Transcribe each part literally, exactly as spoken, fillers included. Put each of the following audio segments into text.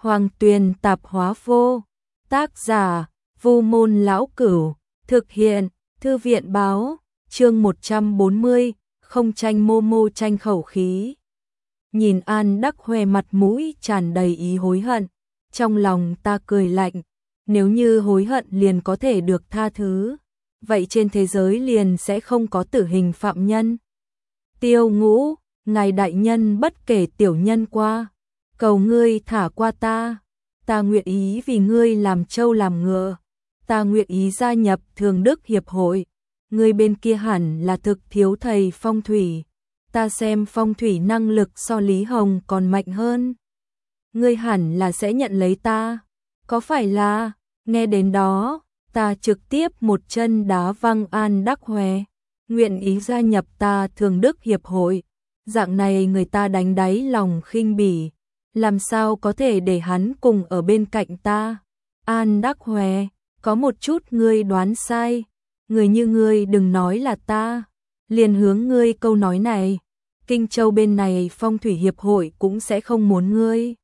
Hoàng Tuyền Tạp Hóa Vô. Tác giả: Vu Môn Lão Cửu. Thực hiện: Thư viện Báo. Chương một trăm bốn mươi. Không tranh mô mô tranh khẩu khí. Nhìn An Đắc Huê mặt mũi tràn đầy ý hối hận, trong lòng ta cười lạnh. Nếu như hối hận liền có thể được tha thứ, vậy trên thế giới liền sẽ không có tử hình phạm nhân. Tiêu Ngũ, ngài đại nhân bất kể tiểu nhân qua, cầu ngươi thả qua ta. Ta nguyện ý vì ngươi làm trâu làm ngựa. Ta nguyện ý gia nhập Thường Đức Hiệp hội. Ngươi bên kia hẳn là thực thiếu thầy phong thủy. Ta xem phong thủy năng lực so Lý Hồng còn mạnh hơn. Ngươi hẳn là sẽ nhận lấy ta. Có phải là? Nghe đến đó, ta trực tiếp một chân đá văng An Đắc Huê. Nguyện ý gia nhập ta Thường Đức Hiệp hội. Dạng này người ta đánh đáy lòng khinh bỉ. Làm sao có thể để hắn cùng ở bên cạnh ta? An Đắc Huê, có một chút ngươi đoán sai. Người như ngươi đừng nói là ta. Liền hướng ngươi câu nói này. Kinh Châu bên này phong thủy hiệp hội cũng sẽ không muốn ngươi.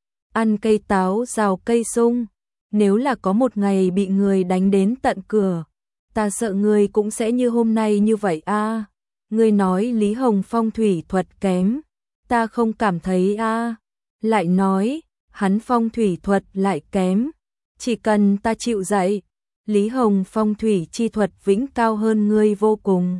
Ăn cây táo rào cây sung. Nếu là có một ngày bị người đánh đến tận cửa, ta sợ ngươi cũng sẽ như hôm nay như vậy a. À, ngươi nói Lý Hồng phong thủy thuật kém, ta không cảm thấy a. À, lại nói, hắn phong thủy thuật lại kém, chỉ cần ta chịu dạy, Lý Hồng phong thủy chi thuật vĩnh cao hơn ngươi vô cùng.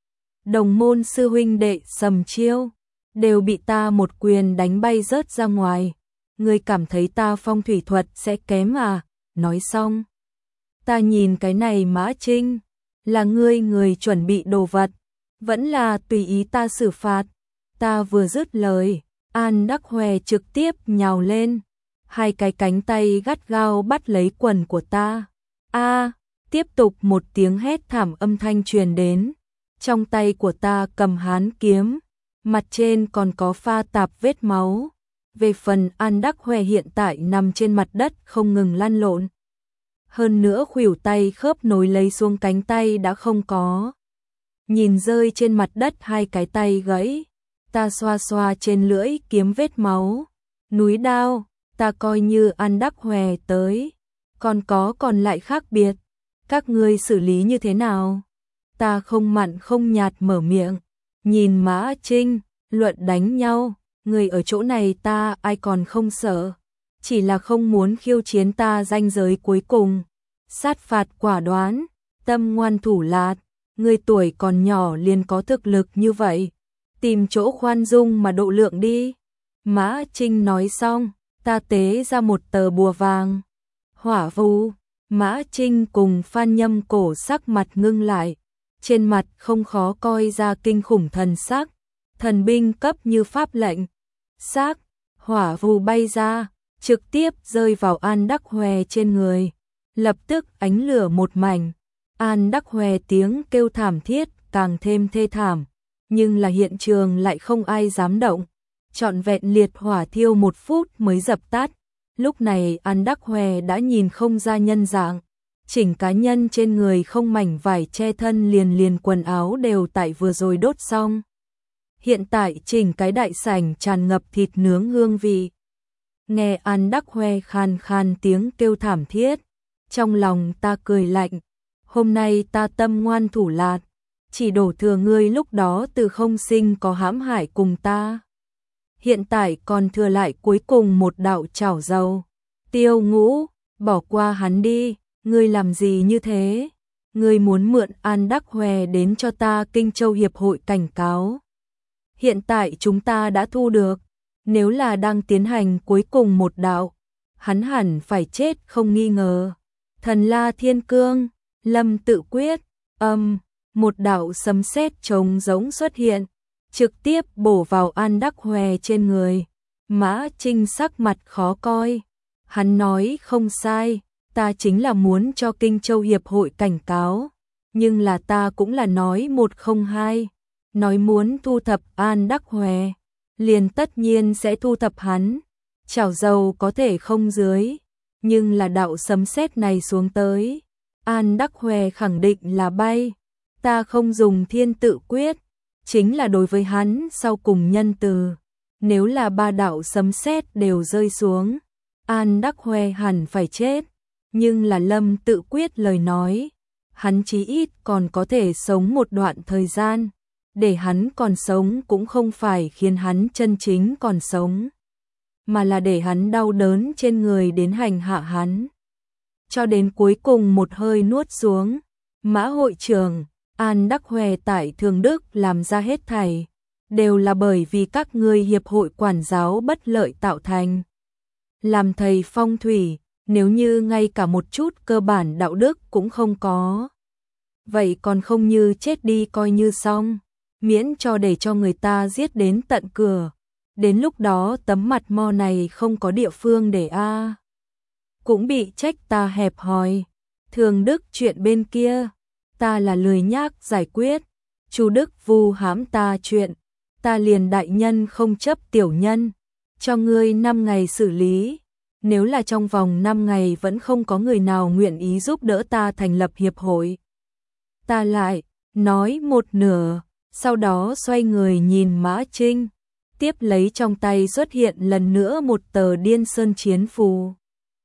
Đồng môn sư huynh đệ Sầm Chiêu đều bị ta một quyền đánh bay rớt ra ngoài. Ngươi cảm thấy ta phong thủy thuật sẽ kém à? Nói xong, ta nhìn cái này Mã Trinh, là ngươi người chuẩn bị đồ vật, vẫn là tùy ý ta xử phạt. Ta vừa dứt lời, An Đắc Huê trực tiếp nhào lên, hai cái cánh tay gắt gao bắt lấy quần của ta. A, tiếp tục một tiếng hét thảm âm thanh truyền đến. Trong tay của ta cầm hán kiếm, mặt trên còn có pha tạp vết máu. Về phần An Đắc Huê hiện tại nằm trên mặt đất không ngừng lăn lộn. Hơn nữa khuỷu tay khớp nối lấy xuống cánh tay đã không có. Nhìn rơi trên mặt đất hai cái tay gãy, ta xoa xoa trên lưỡi kiếm vết máu. Núi đao, ta coi như An Đắc Huê tới. Còn có còn lại khác biệt. Các ngươi xử lý như thế nào? Ta không mặn không nhạt mở miệng. Nhìn Mã Trinh, luận đánh nhau. Người ở chỗ này ta ai còn không sợ, chỉ là không muốn khiêu chiến ta ranh giới cuối cùng. Sát phạt quả đoán, tâm ngoan thủ lạt, người tuổi còn nhỏ liền có thực lực như vậy, tìm chỗ khoan dung mà độ lượng đi. Mã Trinh nói xong, ta tế ra một tờ bùa vàng. Hỏa Vu, Mã Trinh cùng Phan Nhâm Cổ sắc mặt ngưng lại, trên mặt không khó coi ra kinh khủng thần sắc. Thần binh cấp như pháp lệnh. Xác, hỏa vù bay ra, trực tiếp rơi vào An Đắc Huê trên người. Lập tức ánh lửa một mảnh. An Đắc Huê tiếng kêu thảm thiết càng thêm thê thảm. Nhưng là hiện trường lại không ai dám động. Trọn vẹn liệt hỏa thiêu một phút mới dập tắt. Lúc này An Đắc Huê đã nhìn không ra nhân dạng. Chỉnh cá nhân trên người không mảnh vải che thân, liền liền quần áo đều tại vừa rồi đốt xong. Hiện tại chỉnh cái đại sảnh tràn ngập thịt nướng hương vị. Nghe An Đắc Huê khan khan tiếng kêu thảm thiết, trong lòng ta cười lạnh. Hôm nay ta tâm ngoan thủ lạt, chỉ đổ thừa ngươi lúc đó từ không sinh có hãm hại cùng ta. Hiện tại còn thừa lại cuối cùng một đạo chảo dầu. Tiêu Ngũ, bỏ qua hắn đi, ngươi làm gì như thế? Ngươi muốn mượn An Đắc Huê đến cho ta Kinh Châu Hiệp hội cảnh cáo. Hiện tại chúng ta đã thu được, nếu là đang tiến hành cuối cùng một đạo, hắn hẳn phải chết không nghi ngờ. Thần La Thiên Cương, Lâm Tự Quyết, âm, một đạo sấm sét trống giống xuất hiện, trực tiếp bổ vào An Đắc Huê trên người. Mã Trinh sắc mặt khó coi, hắn nói không sai, ta chính là muốn cho Kinh Châu Hiệp hội cảnh cáo, nhưng là ta cũng là nói một không hai. Nói muốn thu thập An Đắc Huê, liền tất nhiên sẽ thu thập hắn. Chảo dầu có thể không dưới, nhưng là đạo sấm sét này xuống tới, An Đắc Huê khẳng định là bay. Ta không dùng Thiên Tự Quyết, chính là đối với hắn sau cùng nhân từ. Nếu là ba đạo sấm sét đều rơi xuống, An Đắc Huê hẳn phải chết, nhưng là Lâm tự quyết lời nói, hắn chí ít còn có thể sống một đoạn thời gian, để hắn còn sống cũng không phải khiến hắn chân chính còn sống, mà là để hắn đau đớn trên người đến hành hạ hắn. Cho đến cuối cùng một hơi nuốt xuống, Mã hội trưởng, An Đắc Huê tại Thường Đức làm ra hết thảy, đều là bởi vì các ngươi hiệp hội quản giáo bất lợi tạo thành. Làm thầy phong thủy, nếu như ngay cả một chút cơ bản đạo đức cũng không có, vậy còn không như chết đi coi như xong, miễn cho để cho người ta giết đến tận cửa. Đến lúc đó tấm mặt mo này không có địa phương để a, cũng bị trách ta hẹp hòi. Thường Đức chuyện bên kia, ta là lười nhác giải quyết, Chu Đức vu hãm ta chuyện, ta liền đại nhân không chấp tiểu nhân, cho ngươi năm ngày xử lý. Nếu là trong vòng năm ngày vẫn không có người nào nguyện ý giúp đỡ ta thành lập hiệp hội, ta lại nói một nửa, sau đó xoay người nhìn Mã Trinh, tiếp lấy trong tay xuất hiện lần nữa một tờ Điên Sơn Chiến Phù.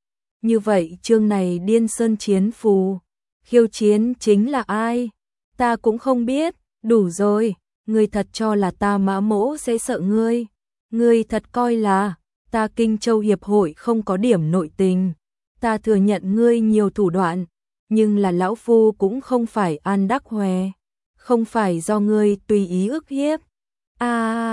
Như vậy chương này Điên Sơn Chiến Phù, khiêu chiến chính là ai? Ta cũng không biết, đủ rồi, ngươi thật cho là ta Mã Mỗ sẽ sợ ngươi, ngươi thật coi là ta Kinh Châu Hiệp hội không có điểm nội tình, ta thừa nhận ngươi nhiều thủ đoạn, nhưng là lão phu cũng không phải An Đắc Huê, không phải do ngươi tùy ý ức hiếp. A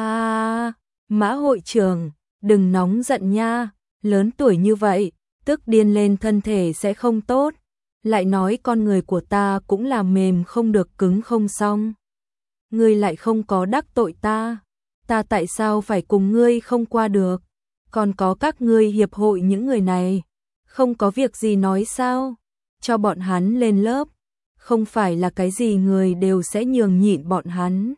à, Mã hội trưởng, đừng nóng giận nha, lớn tuổi như vậy, tức điên lên thân thể sẽ không tốt, lại nói con người của ta cũng là mềm không được cứng không xong. Ngươi lại không có đắc tội ta, ta tại sao phải cùng ngươi không qua được? Còn có các ngươi hiệp hội những người này, không có việc gì nói sao? Cho bọn hắn lên lớp, không phải là cái gì người đều sẽ nhường nhịn bọn hắn.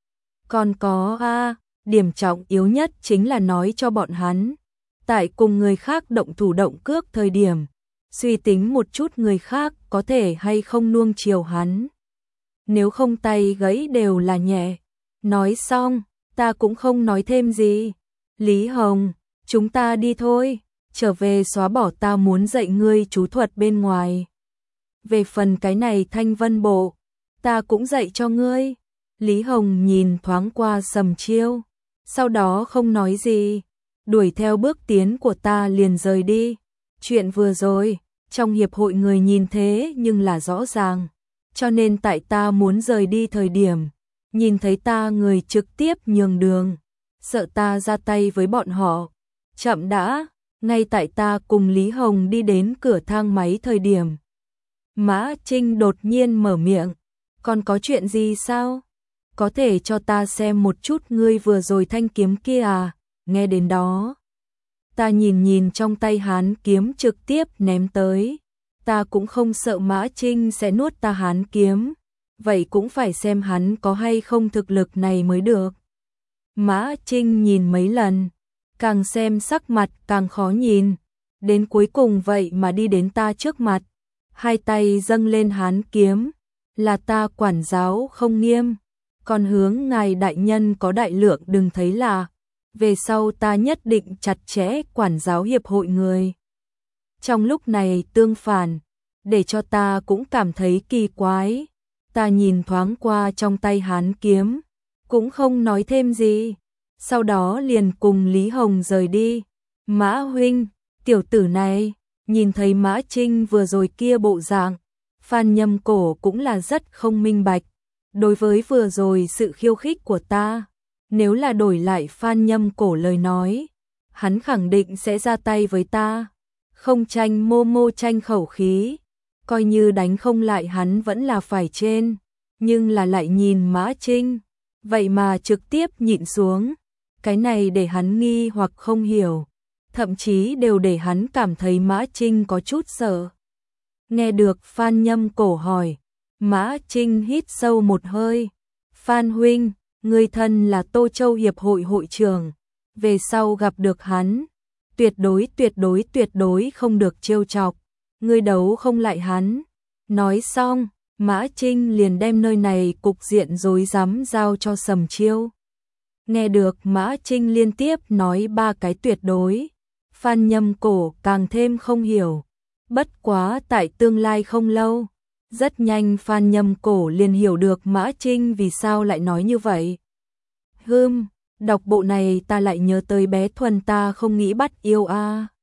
Còn có a, điểm trọng yếu nhất chính là nói cho bọn hắn, tại cùng người khác động thủ động cước thời điểm, suy tính một chút người khác có thể hay không nuông chiều hắn. Nếu không tay gãy đều là nhẹ. Nói xong, ta cũng không nói thêm gì. Lý Hồng, chúng ta đi thôi, trở về xóa bỏ ta muốn dạy ngươi chú thuật bên ngoài. Về phần cái này Thanh Vân Bộ, ta cũng dạy cho ngươi. Lý Hồng nhìn thoáng qua Sầm Chiêu, sau đó không nói gì, đuổi theo bước tiến của ta liền rời đi. Chuyện vừa rồi, trong hiệp hội người nhìn thế nhưng là rõ ràng, cho nên tại ta muốn rời đi thời điểm, nhìn thấy ta người trực tiếp nhường đường, sợ ta ra tay với bọn họ. Chậm đã, ngay tại ta cùng Lý Hồng đi đến cửa thang máy thời điểm, Mã Trinh đột nhiên mở miệng, còn có chuyện gì sao? Có thể cho ta xem một chút ngươi vừa rồi thanh kiếm kia à? Nghe đến đó, ta nhìn nhìn trong tay hán kiếm trực tiếp ném tới, ta cũng không sợ Mã Trinh sẽ nuốt ta hán kiếm, vậy cũng phải xem hắn có hay không thực lực này mới được. Mã Trinh nhìn mấy lần, càng xem sắc mặt càng khó nhìn, đến cuối cùng vậy mà đi đến ta trước mặt, hai tay dâng lên hán kiếm, là ta quản giáo không nghiêm, còn hướng ngài đại nhân có đại lượng đừng thấy là, về sau ta nhất định chặt chẽ quản giáo hiệp hội người. Trong lúc này tương phản, để cho ta cũng cảm thấy kỳ quái, ta nhìn thoáng qua trong tay hán kiếm, cũng không nói thêm gì, sau đó liền cùng Lý Hồng rời đi. Mã huynh, tiểu tử này, nhìn thấy Mã Trinh vừa rồi kia bộ dạng, Phan Nhâm Cổ cũng là rất không minh bạch, đối với vừa rồi sự khiêu khích của ta, nếu là đổi lại Phan Nhâm Cổ lời nói, hắn khẳng định sẽ ra tay với ta, không tranh mô mô tranh khẩu khí, coi như đánh không lại hắn vẫn là phải trên, nhưng là lại nhìn Mã Trinh, vậy mà trực tiếp nhịn xuống, cái này để hắn nghi hoặc không hiểu, thậm chí đều để hắn cảm thấy Mã Trinh có chút sợ. Nghe được Phan Nhâm Cổ hỏi, Mã Trinh hít sâu một hơi, Phan huynh, người thân là Tô Châu Hiệp hội hội trưởng, về sau gặp được hắn, tuyệt đối tuyệt đối tuyệt đối không được trêu chọc, ngươi đấu không lại hắn. Nói xong, Mã Trinh liền đem nơi này cục diện rối rắm giao cho Sầm Chiêu. Nghe được Mã Trinh liên tiếp nói ba cái tuyệt đối, Phan Nhâm Cổ càng thêm không hiểu. Bất quá tại tương lai không lâu, rất nhanh Phan Nhâm Cổ liền hiểu được Mã Trinh vì sao lại nói như vậy. Hừm, đọc bộ này ta lại nhớ tới bé Thuần ta không nghĩ bắt yêu a.